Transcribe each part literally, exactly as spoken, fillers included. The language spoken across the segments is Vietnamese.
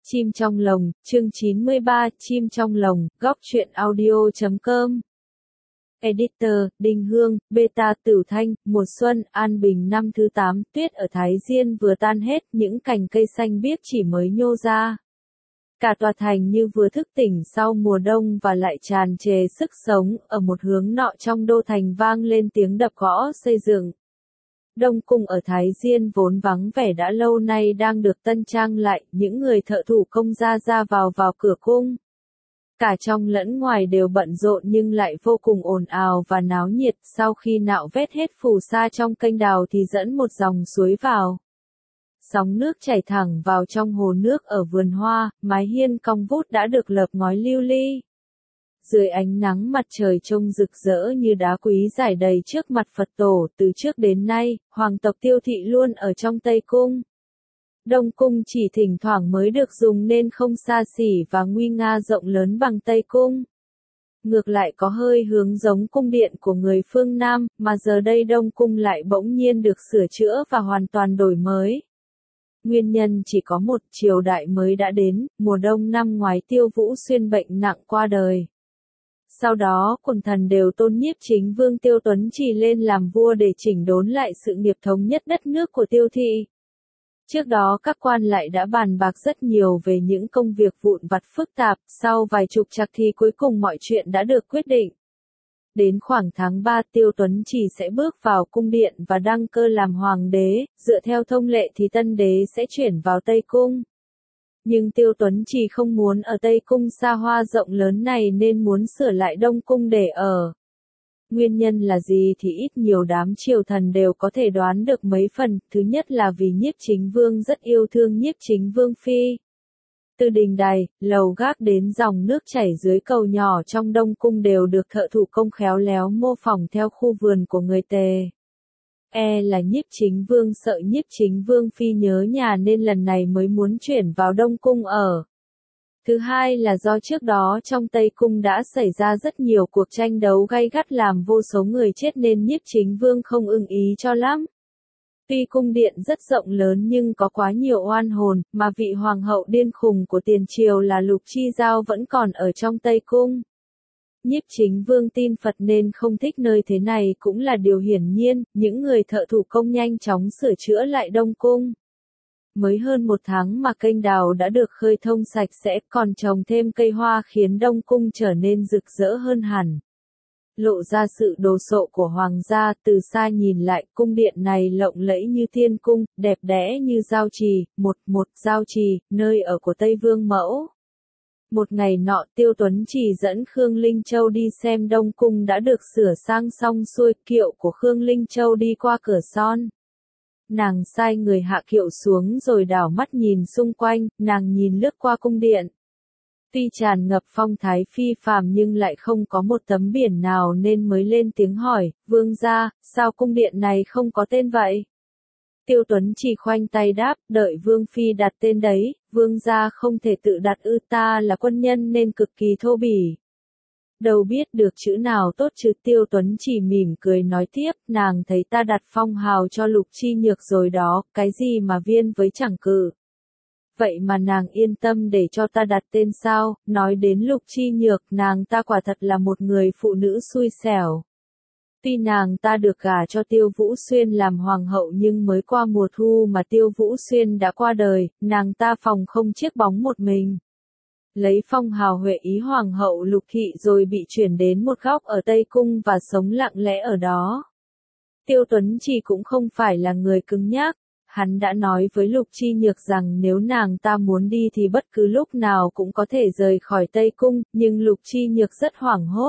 Chim trong lồng, chương chín mươi ba, Chim trong lồng, góc truyện audio chấm com. Editor, Đinh Hương, Beta Tử Thanh, mùa xuân, an bình năm thứ tám, tuyết ở Thái Diên vừa tan hết, những cành cây xanh biếc chỉ mới nhô ra. Cả tòa thành như vừa thức tỉnh sau mùa đông và lại tràn trề sức sống, ở một hướng nọ trong đô thành vang lên tiếng đập gõ xây dựng. Đông cung ở Thái Diên vốn vắng vẻ đã lâu nay đang được tân trang lại, những người thợ thủ công ra ra vào vào cửa cung. Cả trong lẫn ngoài đều bận rộn nhưng lại vô cùng ồn ào và náo nhiệt, sau khi nạo vét hết phù sa trong kênh đào thì dẫn một dòng suối vào. Sóng nước chảy thẳng vào trong hồ nước ở vườn hoa, mái hiên cong vút đã được lợp ngói lưu ly. Dưới ánh nắng mặt trời trông rực rỡ như đá quý rải đầy trước mặt Phật tổ, từ trước đến nay, hoàng tộc Tiêu Thị luôn ở trong Tây Cung. Đông Cung chỉ thỉnh thoảng mới được dùng nên không xa xỉ và nguy nga rộng lớn bằng Tây Cung. Ngược lại có hơi hướng giống cung điện của người phương Nam, mà giờ đây Đông Cung lại bỗng nhiên được sửa chữa và hoàn toàn đổi mới. Nguyên nhân chỉ có một, triều đại mới đã đến, mùa đông năm ngoái Tiêu Vũ Xuyên bệnh nặng qua đời. Sau đó, quần thần đều tôn Nhiếp Chính Vương Tiêu Tuấn Trì lên làm vua để chỉnh đốn lại sự nghiệp thống nhất đất nước của Tiêu Thị. Trước đó các quan lại đã bàn bạc rất nhiều về những công việc vụn vặt phức tạp, sau vài chục trặc thì cuối cùng mọi chuyện đã được quyết định. Đến khoảng tháng ba Tiêu Tuấn Trì sẽ bước vào cung điện và đăng cơ làm hoàng đế, dựa theo thông lệ thì tân đế sẽ chuyển vào Tây Cung. Nhưng Tiêu Tuấn Trì không muốn ở Tây Cung xa hoa rộng lớn này nên muốn sửa lại Đông Cung để ở. Nguyên nhân là gì thì ít nhiều đám triều thần đều có thể đoán được mấy phần, thứ nhất là vì Nhiếp Chính Vương rất yêu thương Nhiếp Chính Vương Phi. Từ đình đài, lầu gác đến dòng nước chảy dưới cầu nhỏ trong Đông Cung đều được thợ thủ công khéo léo mô phỏng theo khu vườn của người Tề. E là Nhiếp Chính Vương sợ Nhiếp Chính Vương Phi nhớ nhà nên lần này mới muốn chuyển vào Đông Cung ở. Thứ hai là do trước đó trong Tây Cung đã xảy ra rất nhiều cuộc tranh đấu gay gắt làm vô số người chết nên Nhiếp Chính Vương không ưng ý cho lắm. Tuy cung điện rất rộng lớn nhưng có quá nhiều oan hồn, mà vị hoàng hậu điên khùng của tiền triều là Lục Chi Giao vẫn còn ở trong Tây Cung. Nhiếp Chính Vương tin Phật nên không thích nơi thế này cũng là điều hiển nhiên, những người thợ thủ công nhanh chóng sửa chữa lại Đông Cung. Mới hơn một tháng mà kênh đào đã được khơi thông sạch sẽ, còn trồng thêm cây hoa khiến Đông Cung trở nên rực rỡ hơn hẳn. Lộ ra sự đồ sộ của hoàng gia, từ xa nhìn lại, cung điện này lộng lẫy như thiên cung, đẹp đẽ như Giao Trì, một một Giao Trì, nơi ở của Tây Vương Mẫu. Một ngày nọ Tiêu Tuấn Trì dẫn Khương Linh Châu đi xem Đông Cung đã được sửa sang xong xuôi, kiệu của Khương Linh Châu đi qua cửa son. Nàng sai người hạ kiệu xuống rồi đảo mắt nhìn xung quanh, nàng nhìn lướt qua cung điện. Tuy tràn ngập phong thái phi phàm nhưng lại không có một tấm biển nào nên mới lên tiếng hỏi, vương gia, sao cung điện này không có tên vậy? Tiêu Tuấn Trì khoanh tay đáp, đợi vương phi đặt tên đấy, vương gia không thể tự đặt ư, ta là quân nhân nên cực kỳ thô bỉ. Đâu biết được chữ nào tốt chứ. Tiêu Tuấn Trì mỉm cười nói tiếp, nàng thấy ta đặt phong hào cho Lục Chi Nhược rồi đó, cái gì mà viên với chẳng cự. Vậy mà nàng yên tâm để cho ta đặt tên sao? Nói đến Lục Chi Nhược, nàng ta quả thật là một người phụ nữ xui xẻo. Tuy nàng ta được gả cho Tiêu Vũ Xuyên làm hoàng hậu nhưng mới qua mùa thu mà Tiêu Vũ Xuyên đã qua đời, nàng ta phòng không chiếc bóng một mình. Lấy phong hào Huệ Ý hoàng hậu Lục Thị rồi bị chuyển đến một góc ở Tây Cung và sống lặng lẽ ở đó. Tiêu Tuấn Trì cũng không phải là người cứng nhắc. Hắn đã nói với Lục Chi Nhược rằng nếu nàng ta muốn đi thì bất cứ lúc nào cũng có thể rời khỏi Tây Cung, nhưng Lục Chi Nhược rất hoảng hốt.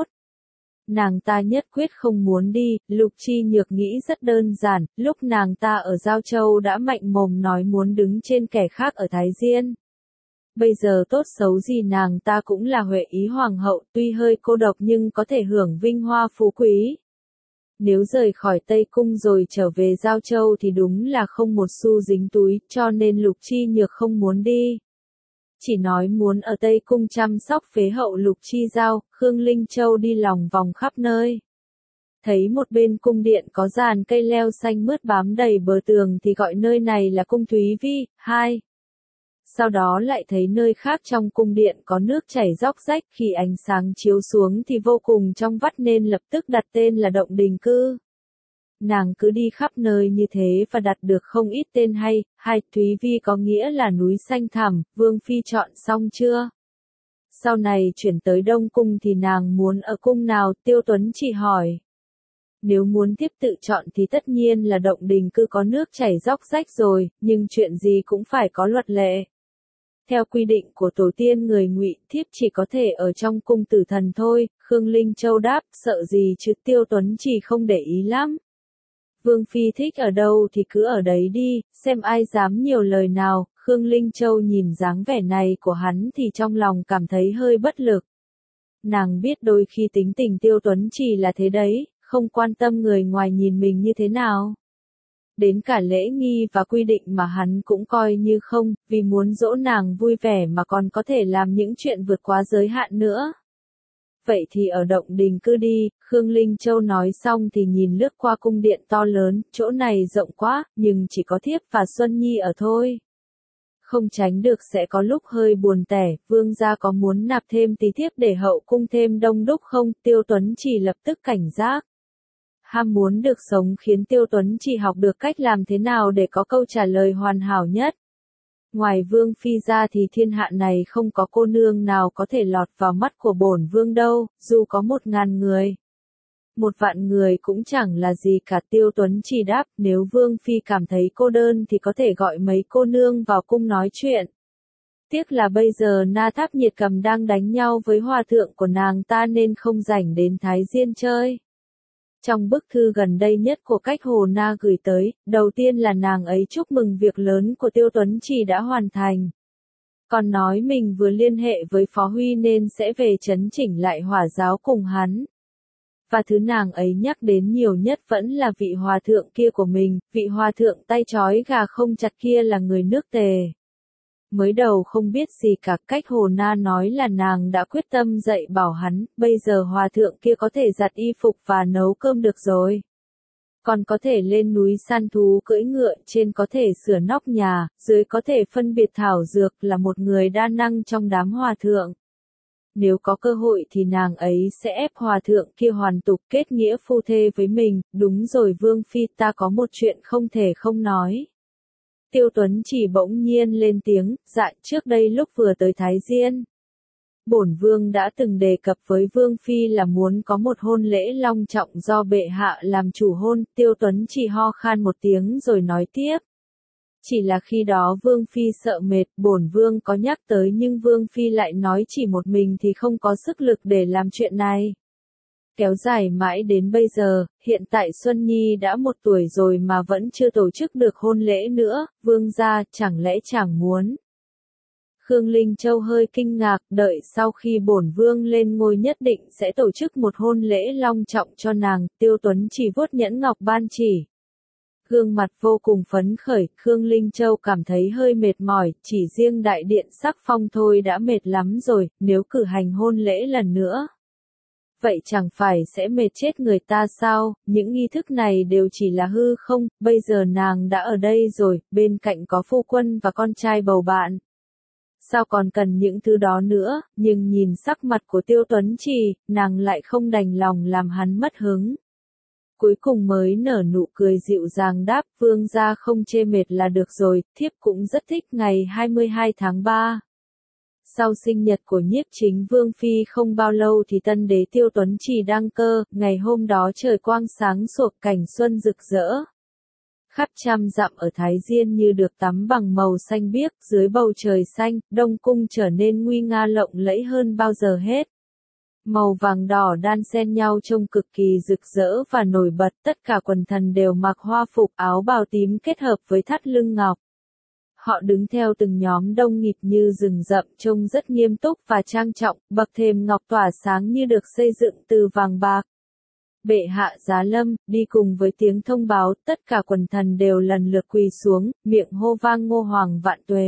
Nàng ta nhất quyết không muốn đi, Lục Chi Nhược nghĩ rất đơn giản, lúc nàng ta ở Giao Châu đã mạnh mồm nói muốn đứng trên kẻ khác ở Thái Diên. Bây giờ tốt xấu gì nàng ta cũng là Huệ Ý hoàng hậu, tuy hơi cô độc nhưng có thể hưởng vinh hoa phú quý. Nếu rời khỏi Tây Cung rồi trở về Giao Châu thì đúng là không một xu dính túi, cho nên Lục Chi Nhược không muốn đi. Chỉ nói muốn ở Tây Cung chăm sóc phế hậu Lục Chi Giao, Khương Linh Châu đi lòng vòng khắp nơi. Thấy một bên cung điện có dàn cây leo xanh mướt bám đầy bờ tường thì gọi nơi này là cung Thúy Vi. Hai. Sau đó lại thấy nơi khác trong cung điện có nước chảy róc rách, khi ánh sáng chiếu xuống thì vô cùng trong vắt nên lập tức đặt tên là Động Đình Cư. Nàng cứ đi khắp nơi như thế và đặt được không ít tên hay. Hai, Thúy Vi có nghĩa là núi xanh thẳm. Vương phi chọn xong chưa? Sau này chuyển tới Đông Cung thì nàng muốn ở cung nào? Tiêu Tuấn chỉ hỏi. Nếu muốn tiếp tự chọn thì tất nhiên là Động Đình Cư có nước chảy róc rách rồi, nhưng chuyện gì cũng phải có luật lệ. Theo quy định của tổ tiên người Ngụy, thiếp chỉ có thể ở trong cung tử thần thôi. Khương Linh Châu đáp, sợ gì chứ? Tiêu Tuấn chỉ không để ý lắm. Vương phi thích ở đâu thì cứ ở đấy đi, xem ai dám nhiều lời nào. Khương Linh Châu nhìn dáng vẻ này của hắn thì trong lòng cảm thấy hơi bất lực. Nàng biết đôi khi tính tình Tiêu Tuấn chỉ là thế đấy, không quan tâm người ngoài nhìn mình như thế nào. Đến cả lễ nghi và quy định mà hắn cũng coi như không, vì muốn dỗ nàng vui vẻ mà còn có thể làm những chuyện vượt quá giới hạn nữa. Vậy thì ở Động Đình Cư đi, Khương Linh Châu nói xong thì nhìn lướt qua cung điện to lớn, chỗ này rộng quá, nhưng chỉ có thiếp và Xuân Nhi ở thôi. Không tránh được sẽ có lúc hơi buồn tẻ, vương gia có muốn nạp thêm tí thiếp để hậu cung thêm đông đúc không? Tiêu Tuấn chỉ lập tức cảnh giác. Ham muốn được sống khiến Tiêu Tuấn chỉ học được cách làm thế nào để có câu trả lời hoàn hảo nhất. Ngoài vương phi ra thì thiên hạ này không có cô nương nào có thể lọt vào mắt của bổn vương đâu, dù có một ngàn người. Một vạn người cũng chẳng là gì cả. Tiêu Tuấn chỉ đáp, nếu vương phi cảm thấy cô đơn thì có thể gọi mấy cô nương vào cung nói chuyện. Tiếc là bây giờ Na Tháp Nhiệt Cầm đang đánh nhau với hòa thượng của nàng ta nên không rảnh đến Thái Diên chơi. Trong bức thư gần đây nhất của Cách Hồ Na gửi tới, đầu tiên là nàng ấy chúc mừng việc lớn của Tiêu Tuấn Chỉ đã hoàn thành. Còn nói mình vừa liên hệ với Phó Huy nên sẽ về chấn chỉnh lại hỏa giáo cùng hắn. Và thứ nàng ấy nhắc đến nhiều nhất vẫn là vị hòa thượng kia của mình, vị hòa thượng tay trói gà không chặt kia là người nước Tề. Mới đầu không biết gì cả, Cách Hồ Na nói là nàng đã quyết tâm dạy bảo hắn, bây giờ hòa thượng kia có thể giặt y phục và nấu cơm được rồi. Còn có thể lên núi săn thú cưỡi ngựa, trên có thể sửa nóc nhà, dưới có thể phân biệt thảo dược, là một người đa năng trong đám hòa thượng. Nếu có cơ hội thì nàng ấy sẽ ép hòa thượng kia hoàn tục kết nghĩa phu thê với mình. Đúng rồi vương phi, ta có một chuyện không thể không nói. Tiêu Tuấn Chỉ bỗng nhiên lên tiếng, dạ, trước đây lúc vừa tới Thái Diên, bổn vương đã từng đề cập với vương phi là muốn có một hôn lễ long trọng do bệ hạ làm chủ hôn. Tiêu Tuấn Chỉ ho khan một tiếng rồi nói tiếp. Chỉ là khi đó vương phi sợ mệt, bổn vương có nhắc tới nhưng vương phi lại nói chỉ một mình thì không có sức lực để làm chuyện này. Kéo dài mãi đến bây giờ, hiện tại Xuân Nhi đã một tuổi rồi mà vẫn chưa tổ chức được hôn lễ nữa, vương gia chẳng lẽ chẳng muốn. Khương Linh Châu hơi kinh ngạc, đợi sau khi bổn vương lên ngôi nhất định sẽ tổ chức một hôn lễ long trọng cho nàng. Tiêu Tuấn Chỉ vuốt nhẫn ngọc ban chỉ. Gương mặt vô cùng phấn khởi, Khương Linh Châu cảm thấy hơi mệt mỏi, chỉ riêng đại điện Sắc Phong thôi đã mệt lắm rồi, nếu cử hành hôn lễ lần nữa. Vậy chẳng phải sẽ mệt chết người ta sao? Những nghi thức này đều chỉ là hư không, bây giờ nàng đã ở đây rồi, bên cạnh có phu quân và con trai bầu bạn. Sao còn cần những thứ đó nữa? Nhưng nhìn sắc mặt của Tiêu Tuấn Chỉ, nàng lại không đành lòng làm hắn mất hứng. Cuối cùng mới nở nụ cười dịu dàng đáp, vương gia không chê mệt là được rồi, thiếp cũng rất thích ngày hai mươi hai tháng ba. Sau sinh nhật của Nhiếp Chính Vương Phi không bao lâu thì tân đế Tiêu Tuấn Chỉ đăng cơ, ngày hôm đó trời quang sáng sủa, cảnh xuân rực rỡ. Khắp trăm dặm ở Thái Diên như được tắm bằng màu xanh biếc, dưới bầu trời xanh, Đông Cung trở nên nguy nga lộng lẫy hơn bao giờ hết. Màu vàng đỏ đan xen nhau trông cực kỳ rực rỡ và nổi bật, tất cả quần thần đều mặc hoa phục áo bào tím kết hợp với thắt lưng ngọc. Họ đứng theo từng nhóm đông nghịt như rừng rậm, trông rất nghiêm túc và trang trọng, bậc thềm ngọc tỏa sáng như được xây dựng từ vàng bạc. Bệ hạ giá lâm, đi cùng với tiếng thông báo, tất cả quần thần đều lần lượt quỳ xuống, miệng hô vang ngô hoàng vạn tuế.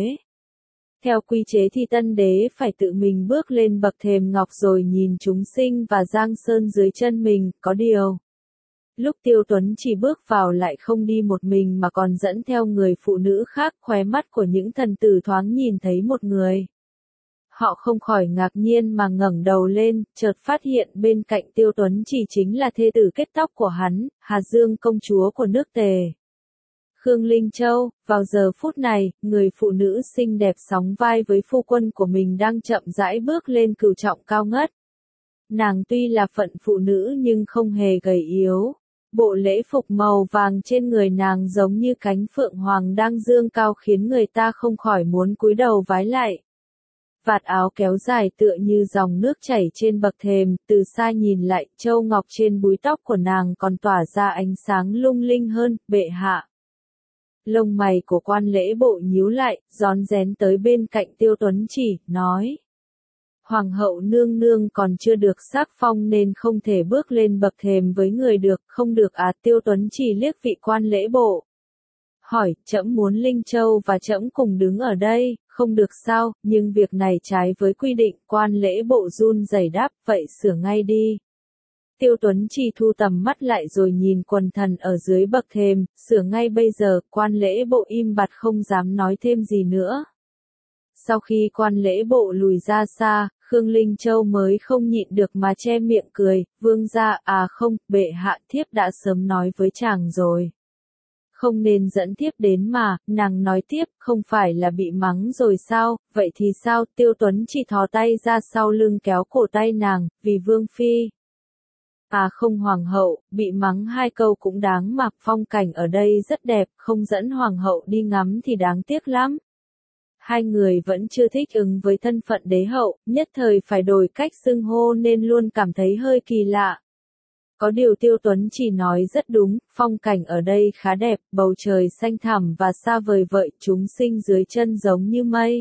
Theo quy chế thì tân đế phải tự mình bước lên bậc thềm ngọc rồi nhìn chúng sinh và giang sơn dưới chân mình, có điều. Lúc Tiêu Tuấn chỉ bước vào lại không đi một mình mà còn dẫn theo người phụ nữ khác, khóe mắt của những thần tử thoáng nhìn thấy một người. Họ không khỏi ngạc nhiên mà ngẩng đầu lên, chợt phát hiện bên cạnh Tiêu Tuấn chỉ chính là thê tử kết tóc của hắn, Hà Dương công chúa của nước Tề. Khương Linh Châu, vào giờ phút này, người phụ nữ xinh đẹp sóng vai với phu quân của mình đang chậm rãi bước lên cửu trọng cao ngất. Nàng tuy là phận phụ nữ nhưng không hề gầy yếu. Bộ lễ phục màu vàng trên người nàng giống như cánh phượng hoàng đang dương cao khiến người ta không khỏi muốn cúi đầu vái lại. Vạt áo kéo dài tựa như dòng nước chảy trên bậc thềm, từ xa nhìn lại, châu ngọc trên búi tóc của nàng còn tỏa ra ánh sáng lung linh hơn, bệ hạ. Lông mày của quan lễ bộ nhíu lại, rón rén tới bên cạnh Tiêu Tuấn Chỉ, nói. Hoàng hậu nương nương còn chưa được sắc phong nên không thể bước lên bậc thềm với người được, không được à? Tiêu Tuấn Chỉ liếc vị quan lễ bộ. Hỏi, trẫm muốn Linh Châu và trẫm cùng đứng ở đây, không được sao, nhưng việc này trái với quy định, quan lễ bộ run rẩy đáp, vậy sửa ngay đi. Tiêu Tuấn Chỉ thu tầm mắt lại rồi nhìn quần thần ở dưới bậc thềm, sửa ngay bây giờ, quan lễ bộ im bặt không dám nói thêm gì nữa. Sau khi quan lễ bộ lùi ra xa, Khương Linh Châu mới không nhịn được mà che miệng cười, vương gia, à không, bệ hạ, thiếp đã sớm nói với chàng rồi. Không nên dẫn thiếp đến mà, nàng nói tiếp, không phải là bị mắng rồi sao, vậy thì sao? Tiêu Tuấn chỉ thò tay ra sau lưng kéo cổ tay nàng, vì vương phi. À không, hoàng hậu, bị mắng hai câu cũng đáng mà, phong cảnh ở đây rất đẹp, không dẫn hoàng hậu đi ngắm thì đáng tiếc lắm. Hai người vẫn chưa thích ứng với thân phận đế hậu, nhất thời phải đổi cách xưng hô nên luôn cảm thấy hơi kỳ lạ. Có điều Tiêu Tuấn chỉ nói rất đúng, phong cảnh ở đây khá đẹp, bầu trời xanh thẳm và xa vời vợi, chúng sinh dưới chân giống như mây.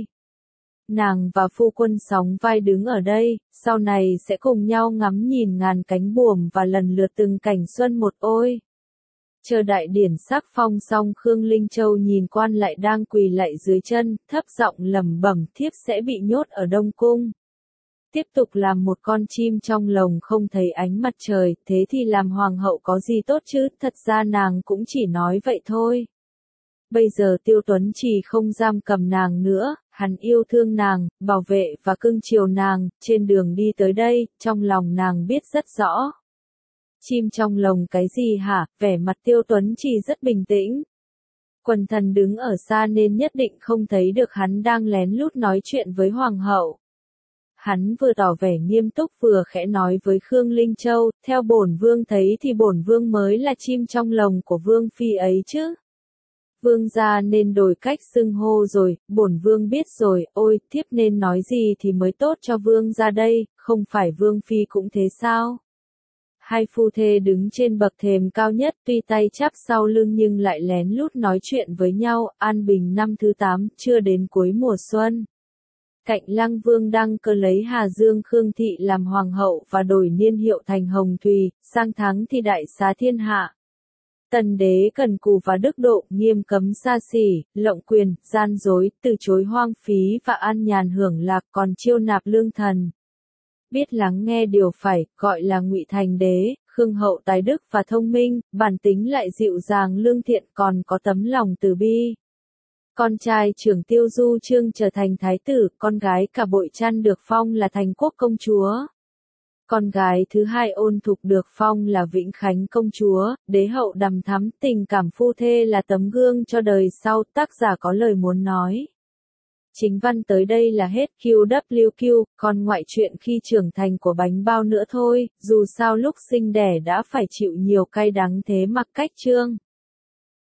Nàng và phu quân sóng vai đứng ở đây, sau này sẽ cùng nhau ngắm nhìn ngàn cánh buồm và lần lượt từng cảnh xuân một ôi. Chờ đại điển sắc phong xong, Khương Linh Châu nhìn quan lại đang quỳ lạy dưới chân, thấp giọng lẩm bẩm, thiếp sẽ bị nhốt ở Đông Cung. Tiếp tục làm một con chim trong lồng không thấy ánh mặt trời, thế thì làm hoàng hậu có gì tốt chứ, thật ra nàng cũng chỉ nói vậy thôi. Bây giờ Tiêu Tuấn chỉ không giam cầm nàng nữa, hắn yêu thương nàng, bảo vệ và cưng chiều nàng, trên đường đi tới đây, trong lòng nàng biết rất rõ. Chim trong lồng cái gì hả? Vẻ mặt Tiêu Tuấn chỉ rất bình tĩnh. Quần thần đứng ở xa nên nhất định không thấy được hắn đang lén lút nói chuyện với hoàng hậu. Hắn vừa tỏ vẻ nghiêm túc vừa khẽ nói với Khương Linh Châu, theo bổn vương thấy thì bổn vương mới là chim trong lồng của vương phi ấy chứ. Vương gia nên đổi cách xưng hô rồi, bổn vương biết rồi, ôi, thiếp nên nói gì thì mới tốt cho vương gia đây, không phải vương phi cũng thế sao? Hai phu thê đứng trên bậc thềm cao nhất, tuy tay chắp sau lưng nhưng lại lén lút nói chuyện với nhau, an bình năm thứ tám, chưa đến cuối mùa xuân. Cạnh Lăng Vương đăng cơ lấy Hà Dương Khương Thị làm hoàng hậu và đổi niên hiệu thành Hồng Thùy, sang tháng thì đại xá thiên hạ. Tần đế cần cù và đức độ, nghiêm cấm xa xỉ, lộng quyền, gian dối, từ chối hoang phí và an nhàn hưởng lạc, còn chiêu nạp lương thần. Biết lắng nghe điều phải, gọi là ngụy thành đế, Khương hậu tài đức và thông minh, bản tính lại dịu dàng lương thiện, còn có tấm lòng từ bi. Con trai trưởng Tiêu Du Chương trở thành thái tử, con gái Cả Bội Trăn được phong là Thành Quốc công chúa. Con gái thứ hai Ôn Thục được phong là Vĩnh Khánh công chúa, đế hậu đằm thắm, tình cảm phu thê là tấm gương cho đời sau, tác giả có lời muốn nói. Chính văn tới đây là hết, quy vê kép, còn ngoại truyện khi trưởng thành của bánh bao nữa thôi, dù sao lúc sinh đẻ đã phải chịu nhiều cay đắng thế mặc cách chương.